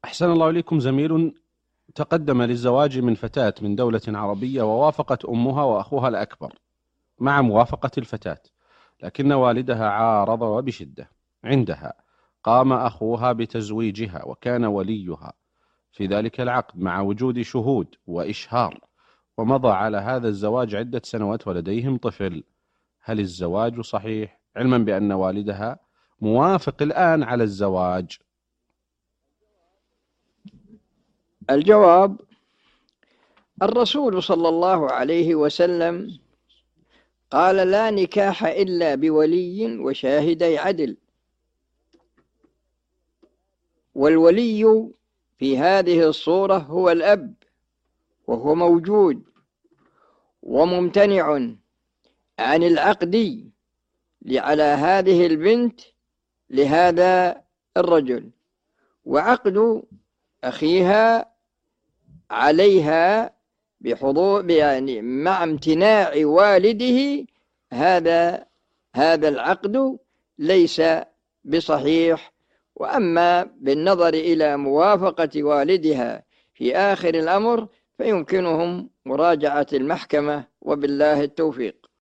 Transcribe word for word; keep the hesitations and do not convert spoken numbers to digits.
أحسن الله إليكم. زميل تقدم للزواج من فتاة من دولة عربية، ووافقت أمها وأخوها الأكبر مع موافقة الفتاة، لكن والدها عارض وبشدة. عندها قام أخوها بتزويجها، وكان وليها في ذلك العقد مع وجود شهود وإشهار، ومضى على هذا الزواج عدة سنوات ولديهم طفل. هل الزواج صحيح، علما بأن والدها موافق الآن على الزواج؟ الجواب: الرسول صلى الله عليه وسلم قال: لا نكاح إلا بولي وشاهدي عدل. والولي في هذه الصورة هو الأب، وهو موجود وممتنع عن العقد على هذه البنت لهذا الرجل، وعقد أخيها عليها بحضور يعني مع امتناع والده، هذا هذا العقد ليس بصحيح. وأما بالنظر إلى موافقة والدها في آخر الأمر فيمكنهم مراجعة المحكمة، وبالله التوفيق.